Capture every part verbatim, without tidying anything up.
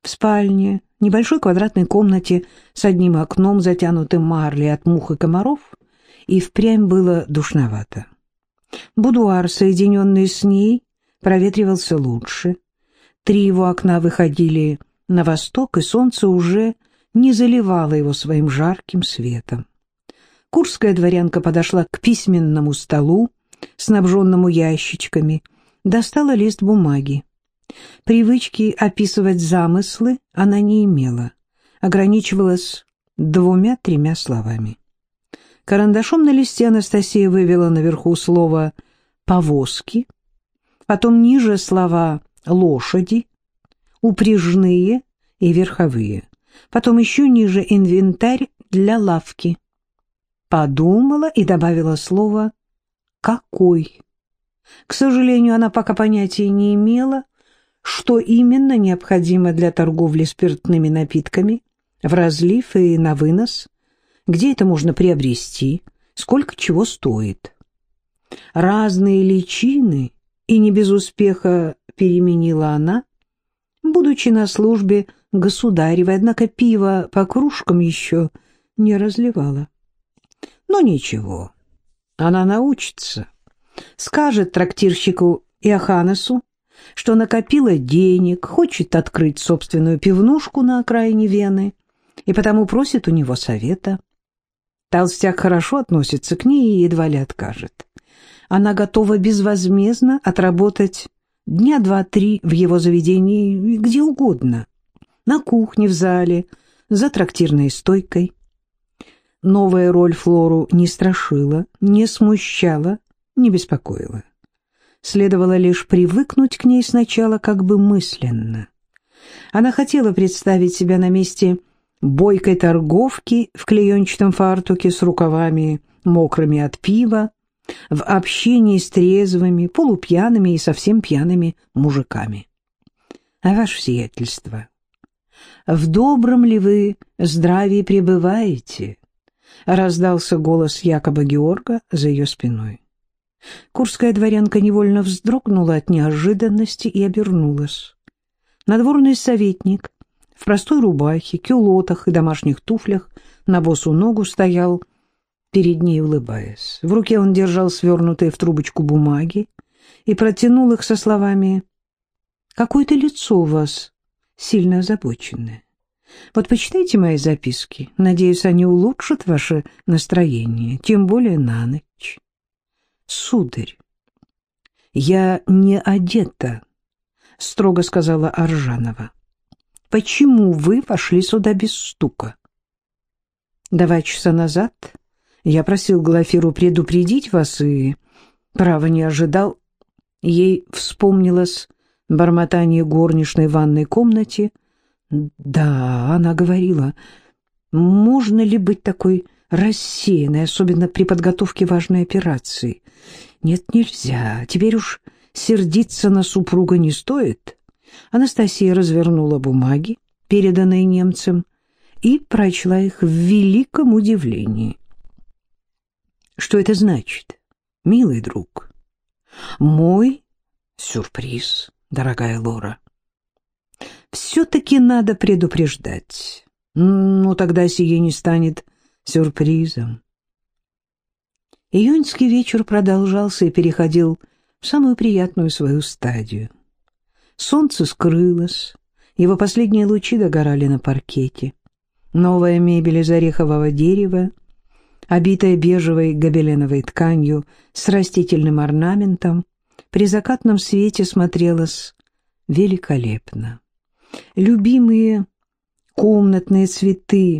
В спальне, небольшой квадратной комнате с одним окном, затянутым марлей от мух и комаров, и впрямь было душновато. Будуар, соединенный с ней, проветривался лучше. Три его окна выходили на восток, и солнце уже не заливало его своим жарким светом. Курская дворянка подошла к письменному столу, снабженному ящичками, достала лист бумаги. Привычки описывать замыслы она не имела, ограничивалась двумя-тремя словами. Карандашом на листе Анастасия вывела наверху слово «повозки», потом ниже слова «лошади», «упряжные» и «верховые», потом еще ниже «инвентарь для лавки». Подумала и добавила слово «какой». К сожалению, она пока понятия не имела, что именно необходимо для торговли спиртными напитками в разлив и на вынос, где это можно приобрести, сколько чего стоит. Разные личины, и не без успеха переменила она, будучи на службе государевой, однако пиво по кружкам еще не разливала. Но ничего, она научится. Скажет трактирщику Иоханнесу, что накопила денег, хочет открыть собственную пивнушку на окраине Вены, и потому просит у него совета. Толстяк хорошо относится к ней и едва ли откажет. Она готова безвозмездно отработать дня два-три в его заведении где угодно, на кухне, в зале, за трактирной стойкой. Новая роль Флору не страшила, не смущала, не беспокоила. Следовало лишь привыкнуть к ней сначала как бы мысленно. Она хотела представить себя на месте бойкой торговки в клеенчатом фартуке с рукавами мокрыми от пива, в общении с трезвыми, полупьяными и совсем пьяными мужиками. А ваше сиятельство, в добром ли вы здравии пребываете? Раздался голос Якоба Георга за ее спиной. Курская дворянка невольно вздрогнула от неожиданности и обернулась. Надворный советник в простой рубахе, кюлотах и домашних туфлях на босу ногу стоял перед ней, улыбаясь. В руке он держал свернутые в трубочку бумаги и протянул их со словами: «Какое-то лицо у вас сильно озабоченное. Вот почитайте мои записки. Надеюсь, они улучшат ваше настроение, тем более на ночь». «Сударь, я не одета», — строго сказала Аржанова. «Почему вы вошли сюда без стука?» «Два часа назад я просил Глафиру предупредить вас и, право, не ожидал». Ей вспомнилось бормотание горничной в ванной комнате. Да, она говорила, можно ли быть такой рассеянной, особенно при подготовке важной операции. Нет, нельзя, теперь уж сердиться на супруга не стоит. Анастасия развернула бумаги, переданные немцам, и прочла их в великом удивлении. Что это значит, милый друг? Мой сюрприз, дорогая Лора. Все-таки надо предупреждать. Ну, тогда сие не станет сюрпризом. Июньский вечер продолжался и переходил в самую приятную свою стадию. Солнце скрылось, его последние лучи догорали на паркете. Новая мебель из орехового дерева, обитая бежевой гобеленовой тканью с растительным орнаментом, при закатном свете смотрелась великолепно. Любимые комнатные цветы,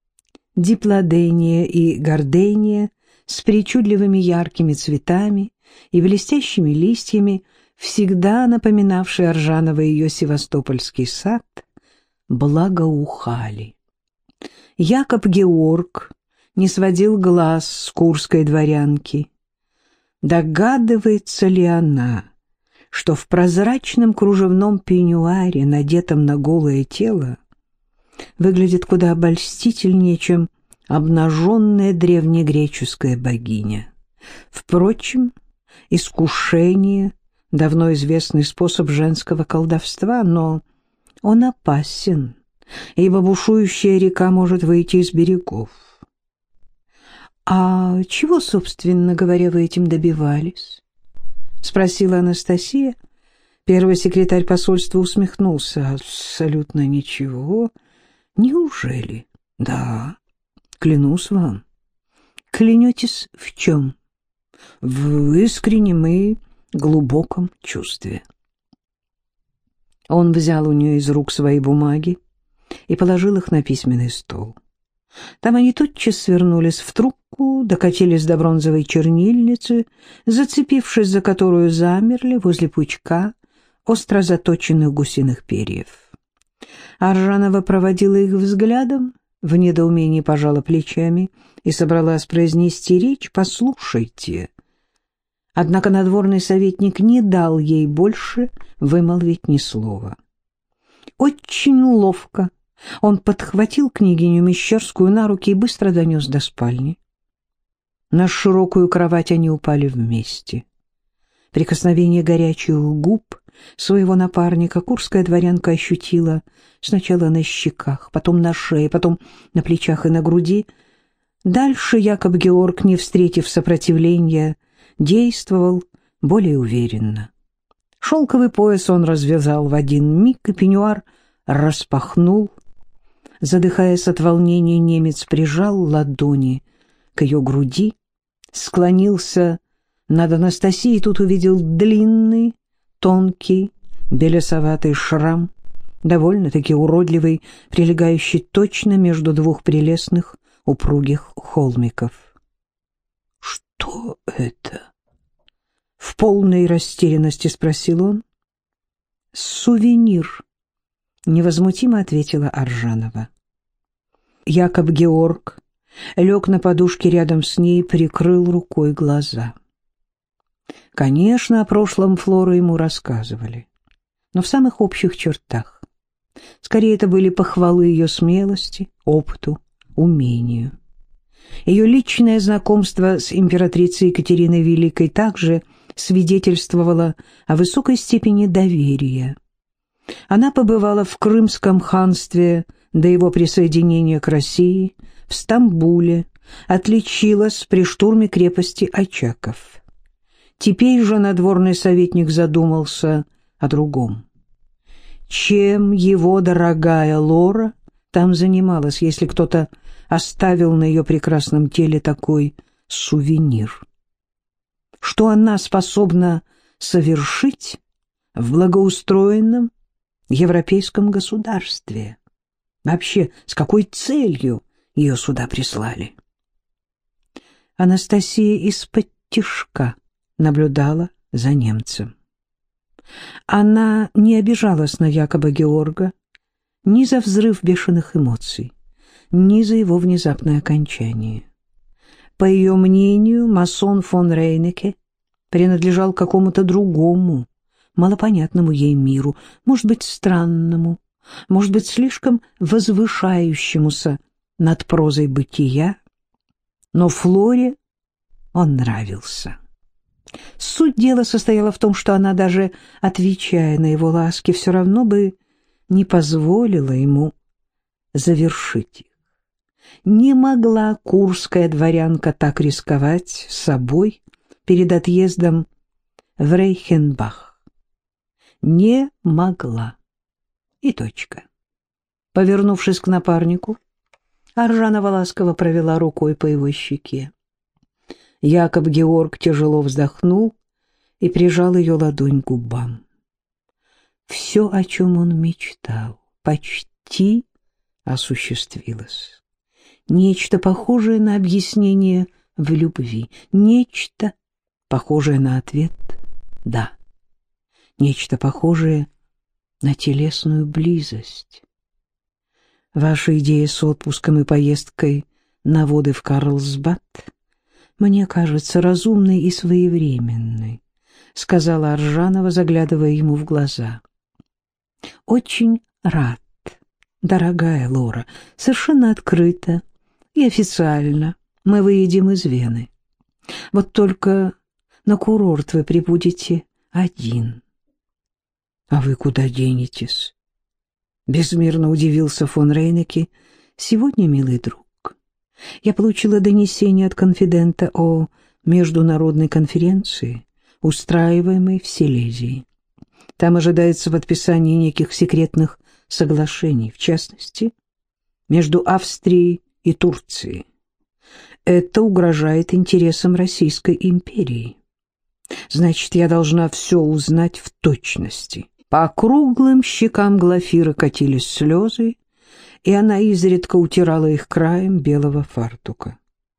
диплодения и гордения с причудливыми яркими цветами и блестящими листьями, всегда напоминавшие Аржановой ее севастопольский сад, благоухали. Якоб Георг не сводил глаз с курской дворянки. Догадывается ли она, что в прозрачном кружевном пеньюаре, надетом на голое тело, выглядит куда обольстительнее, чем обнаженная древнегреческая богиня? Впрочем, искушение — давно известный способ женского колдовства, но Он опасен, ибо бушующая река может выйти из берегов. «А чего, собственно говоря, вы этим добивались?» — спросила Анастасия. Первый секретарь посольства усмехнулся. «Абсолютно ничего. Неужели?» «Да, клянусь вам». «Клянетесь в чем?» «В искреннем и глубоком чувстве». Он взял у нее из рук свои бумаги и положил их на письменный стол. Там они тотчас свернулись в трубку, докатились до бронзовой чернильницы, зацепившись за которую замерли возле пучка остро заточенных гусиных перьев. Аржанова проводила их взглядом, в недоумении пожала плечами и собралась произнести речь «Послушайте». Однако надворный советник не дал ей больше вымолвить ни слова. Очень ловко он подхватил княгиню Мещерскую на руки и быстро донес до спальни. На широкую кровать они упали вместе. Прикосновение горячих губ своего напарника курская дворянка ощутила сначала на щеках, потом на шее, потом на плечах и на груди. Дальше Якоб Георг, не встретив сопротивления, действовал более уверенно. Шелковый пояс он развязал в один миг, и пеньюар распахнул. Задыхаясь от волнения, немец прижал ладони к ее груди, склонился над Анастасией и тут увидел длинный, тонкий, белесоватый шрам, довольно-таки уродливый, прилегающий точно между двух прелестных упругих холмиков. «Что это?» — в полной растерянности спросил он. «Сувенир», — невозмутимо ответила Аржанова. Якоб Георг лег на подушке рядом с ней и прикрыл рукой глаза. Конечно, о прошлом Флоры ему рассказывали, но в самых общих чертах. Скорее, это были похвалы ее смелости, опыту, умению. Ее личное знакомство с императрицей Екатериной Великой также свидетельствовало о высокой степени доверия. Она побывала в Крымском ханстве до его присоединения к России, в Стамбуле, отличилась при штурме крепости Очаков. Теперь же надворный советник задумался о другом. Чем его дорогая Лора там занималась, если кто-то оставил на ее прекрасном теле такой сувенир? Что она способна совершить в благоустроенном европейском государстве? Вообще, с какой целью ее сюда прислали? Анастасия из-под тишка наблюдала за немцем. Она не обижалась на Якоба Георга ни за взрыв бешеных эмоций, ни за его внезапное окончание. По ее мнению, масон фон Рейнеке принадлежал какому-то другому, малопонятному ей миру, может быть, странному, может быть, слишком возвышающемуся над прозой бытия, но Флоре он нравился. Суть дела состояла в том, что она, даже отвечая на его ласки, все равно бы не позволила ему завершить их. Не могла курская дворянка так рисковать собой перед отъездом в Рейхенбах. Не могла. И точка. Повернувшись к напарнику, Аржанова ласково провела рукой по его щеке. Якоб Георг тяжело вздохнул и прижал ее ладонь к губам. Все, о чем он мечтал, почти осуществилось. Нечто похожее на объяснение в любви, нечто похожее на ответ «да», нечто похожее на телесную близость. Ваша идея с отпуском и поездкой на воды в Карлсбад мне кажется разумной и своевременной, сказала Аржанова, заглядывая ему в глаза. Очень рад, дорогая Лора, совершенно открыто и официально мы выедем из Вены. Вот только на курорт вы прибудете один. А вы куда денетесь? Безмерно удивился фон Рейнеке. «Сегодня, милый друг, я получила донесение от конфидента о международной конференции, устраиваемой в Силезии. Там ожидается подписание неких секретных соглашений, в частности, между Австрией и Турцией. Это угрожает интересам Российской империи. Значит, я должна все узнать в точности». По круглым щекам Глафиры катились слезы, и она изредка утирала их краем белого фартука.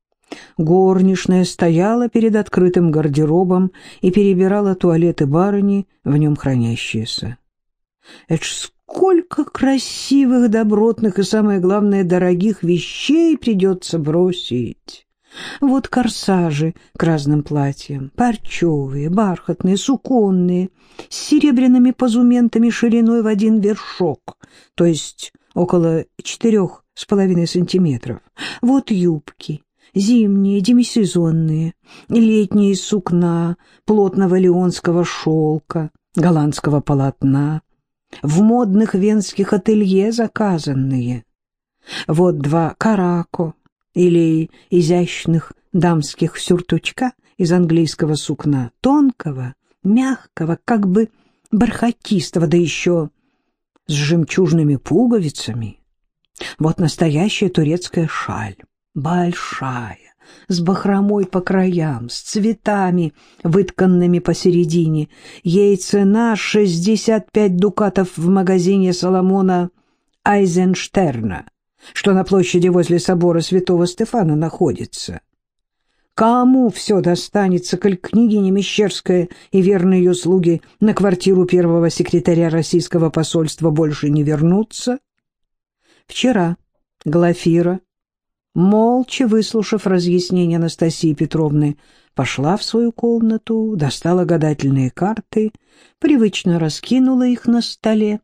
Горничная стояла перед открытым гардеробом и перебирала туалеты барыни, в нем хранящиеся. Это ж сколько красивых, добротных и, самое главное, дорогих вещей придется бросить! Вот корсажи к разным платьям, парчевые, бархатные, суконные, с серебряными позументами шириной в один вершок, то есть около четырех с половиной сантиметров. Вот юбки, зимние, демисезонные, летние из сукна, плотного леонского шелка, голландского полотна, в модных венских ателье заказанные. Вот два карако, или изящных дамских сюртучка из английского сукна, тонкого, мягкого, как бы бархатистого, да еще с жемчужными пуговицами. Вот настоящая турецкая шаль, большая, с бахромой по краям, с цветами, вытканными посередине. Ей цена шестьдесят пять дукатов в магазине Соломона Айзенштерна, что на площади возле собора святого Стефана находится. Кому все достанется, коль княгиня Мещерская и верные ее слуги на квартиру первого секретаря российского посольства больше не вернутся? Вчера Глафира, молча выслушав разъяснение Анастасии Петровны, пошла в свою комнату, достала гадательные карты, привычно раскинула их на столе.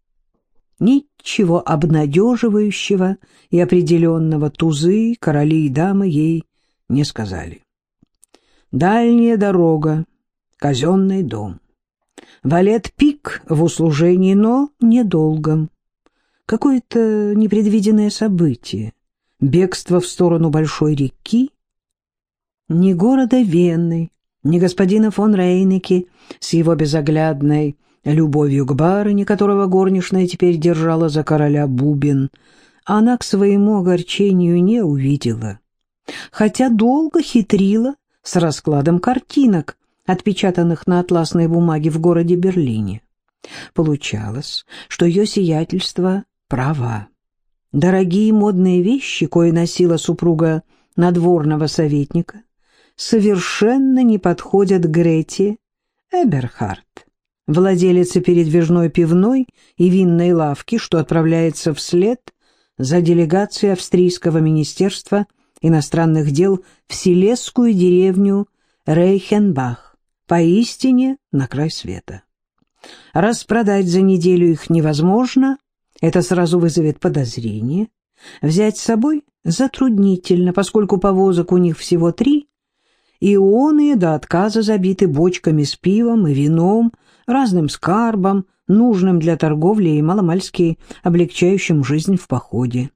Ничего обнадеживающего и определенного тузы, короли и дамы ей не сказали. Дальняя дорога, казенный дом. Валет-пик в услужении, но недолгом. Какое-то непредвиденное событие, бегство в сторону большой реки. Ни города Вены, ни господина фон Рейнеке с его безоглядной любовью к барыне, которого горничная теперь держала за короля бубен, она к своему огорчению не увидела, хотя долго хитрила с раскладом картинок, отпечатанных на атласной бумаге в городе Берлине. Получалось, что ее сиятельство права. Дорогие модные вещи, кое носила супруга надворного советника, совершенно не подходят Грете Эберхард, владелице передвижной пивной и винной лавки, что отправляется вслед за делегацией австрийского министерства иностранных дел в силезскую деревню Рейхенбах, поистине на край света. Распродать за неделю их невозможно, это сразу вызовет подозрение. Взять с собой затруднительно, поскольку повозок у них всего три, и оные до отказа забиты бочками с пивом и вином, разным скарбом, нужным для торговли и маломальски облегчающим жизнь в походе.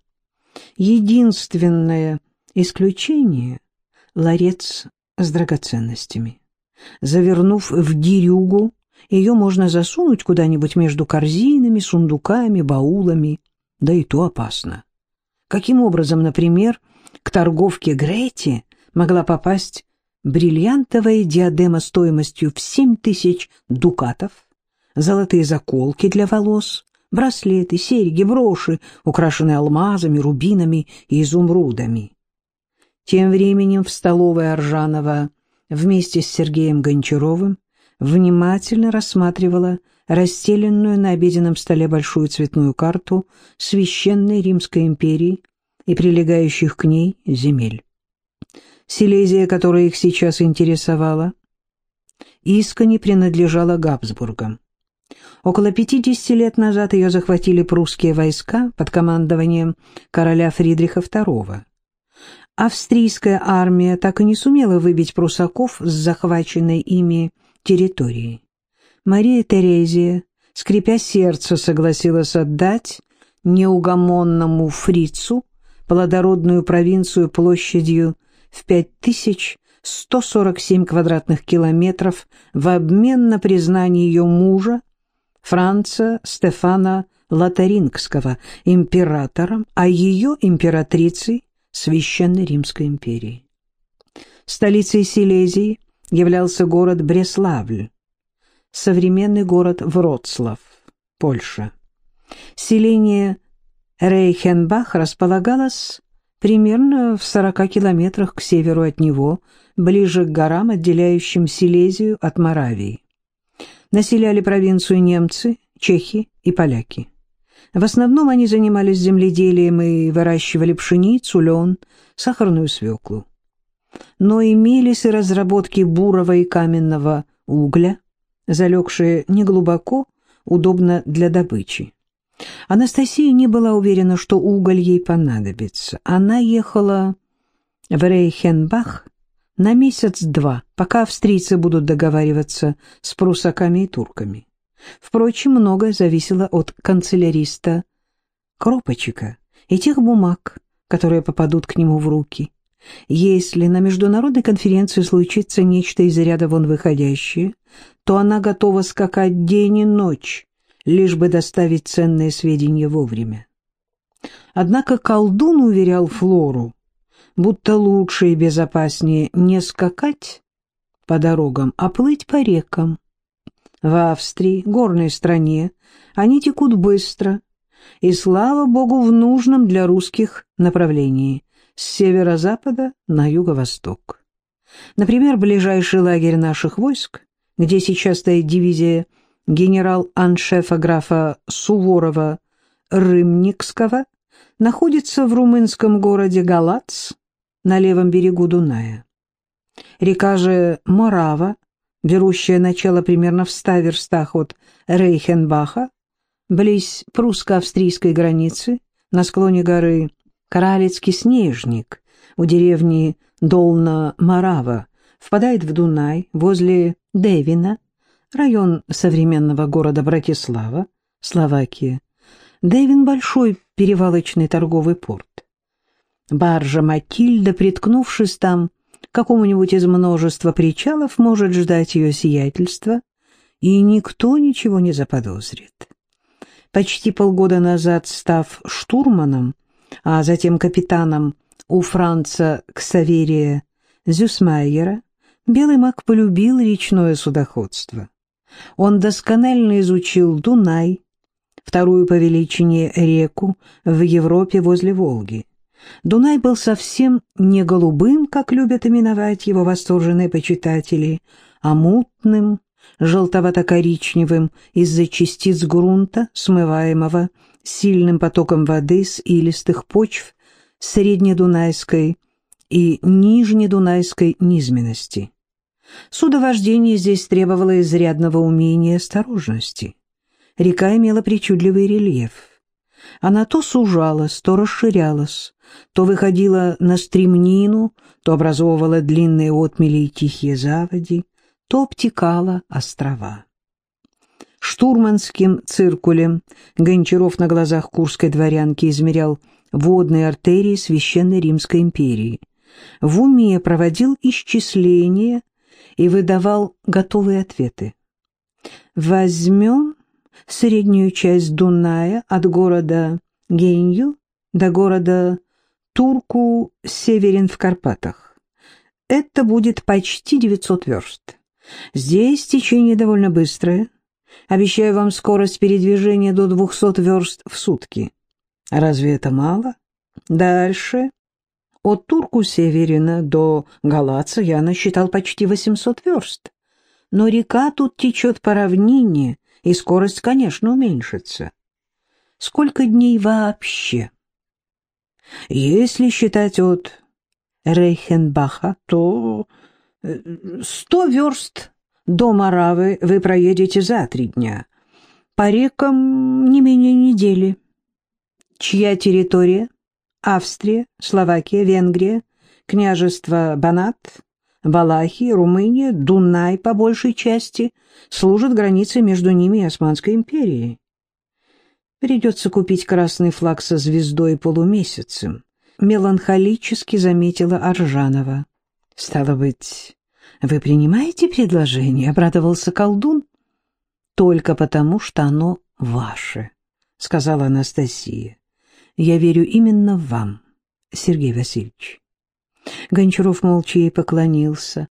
Единственное исключение — ларец с драгоценностями. Завернув в дерюгу, ее можно засунуть куда-нибудь между корзинами, сундуками, баулами, да и то опасно. Каким образом, например, к торговке Грете могла попасть бриллиантовая диадема стоимостью в семь тысяч дукатов, золотые заколки для волос, браслеты, серьги, броши, украшенные алмазами, рубинами и изумрудами? Тем временем в столовой Аржанова вместе с Сергеем Гончаровым внимательно рассматривала расстеленную на обеденном столе большую цветную карту Священной Римской империи и прилегающих к ней земель. Силезия, которая их сейчас интересовала, искони принадлежала Габсбургам. Около пятидесяти лет назад ее захватили прусские войска под командованием короля Фридриха второго. Австрийская армия так и не сумела выбить прусаков с захваченной ими территории. Мария Терезия, скрипя сердце, согласилась отдать неугомонному фрицу плодородную провинцию площадью в пять тысяч сто сорок семь квадратных километров в обмен на признание ее мужа, Франца Стефана Лотарингского, императором, а ее императрицей Священной Римской империи. Столицей Силезии являлся город Бреславль, современный город Вроцлав, Польша. Селение Рейхенбах располагалось примерно в сорока километрах к северу от него, ближе к горам, отделяющим Силезию от Моравии. Населяли провинцию немцы, чехи и поляки. В основном они занимались земледелием и выращивали пшеницу, лен, сахарную свеклу. Но имелись и разработки бурого и каменного угля, залегшие неглубоко, удобно для добычи. Анастасия не была уверена, что уголь ей понадобится. Она ехала в Рейхенбах на месяц-два, пока австрийцы будут договариваться с прусаками и турками. Впрочем, многое зависело от канцеляриста Кропочика и тех бумаг, которые попадут к нему в руки. Если на международной конференции случится нечто из ряда вон выходящее, то она готова скакать день и ночь, лишь бы доставить ценные сведения вовремя. Однако колдун уверял Флору, будто лучше и безопаснее не скакать по дорогам, а плыть по рекам. В Австрии, горной стране, они текут быстро, и, слава богу, в нужном для русских направлении, с северо-запада на юго-восток. Например, ближайший лагерь наших войск, где сейчас стоит дивизия генерал-аншефа графа Суворова-Рымникского, находится в румынском городе Галац на левом берегу Дуная. Река же Морава, берущая начало примерно в ста верстах от Рейхенбаха, близ прусско-австрийской границы, на склоне горы Коралецкий снежник, у деревни Долна-Морава, впадает в Дунай возле Девина, район современного города Братислава, Словакия. Девин — большой перевалочный торговый порт. Баржа Матильда, приткнувшись там к какому-нибудь из множества причалов, может ждать ее сиятельства, и никто ничего не заподозрит. Почти полгода назад, став штурманом, а затем капитаном у Франца Ксаверия Зюсмайера, белый маг полюбил речное судоходство. Он досконально изучил Дунай, вторую по величине реку в Европе возле Волги. Дунай был совсем не голубым, как любят именовать его восторженные почитатели, а мутным, желтовато-коричневым из-за частиц грунта, смываемого сильным потоком воды с илистых почв среднедунайской и нижнедунайской низменности. Судовождение здесь требовало изрядного умения и осторожности. Река имела причудливый рельеф. Она то сужалась, то расширялась, то выходила на стремнину, то образовывала длинные отмели и тихие заводи, то обтекала острова. Штурманским циркулем Гончаров на глазах курской дворянки измерял водные артерии Священной Римской империи, в уме проводил исчисления и выдавал готовые ответы. Возьмем среднюю часть Дуная от города Генью до города Турку-Северин в Карпатах. Это будет почти девятьсот верст. Здесь течение довольно быстрое. Обещаю вам скорость передвижения до двухсот верст в сутки. Разве это мало? Дальше. От Турку-Северина до Галаца я насчитал почти восемьсот верст. Но река тут течет по равнине, и скорость, конечно, уменьшится. Сколько дней вообще? Если считать от Рейхенбаха, то сто верст до Моравы вы проедете за три дня. По рекам не менее недели. Чья территория? Австрия, Словакия, Венгрия, княжество Банат, Валахия, Румыния, Дунай по большей части служат границей между ними и Османской империей. Придется купить красный флаг со звездой и полумесяцем, меланхолически заметила Аржанова. Стало быть, вы принимаете предложение? Обрадовался колдун. Только потому, что оно ваше, сказала Анастасия. Я верю именно вам, Сергей Васильевич. Гончаров молча ей поклонился.